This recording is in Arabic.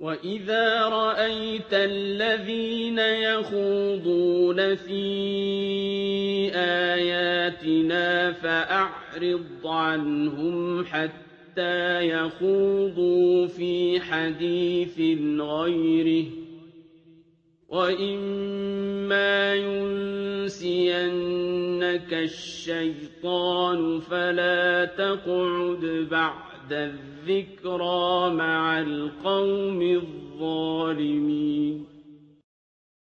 وَإِذَا رَأَيْتَ الَّذِينَ يَخُوضُونَ فِي آيَاتِنَا فَأَعْرِضْ عَنْهُمْ حَتَّىٰ يَخُوضُوا فِي حَدِيثٍ غَيْرِهِ ۚ وَإِمَّا يُنسِيَنَّكَ الشَّيْطَانُ فَلَا تَقْعُدْ بَعْدَ الذِّكْرَىٰ مَعَ الْقَوْمِ الظَّالِمِينَ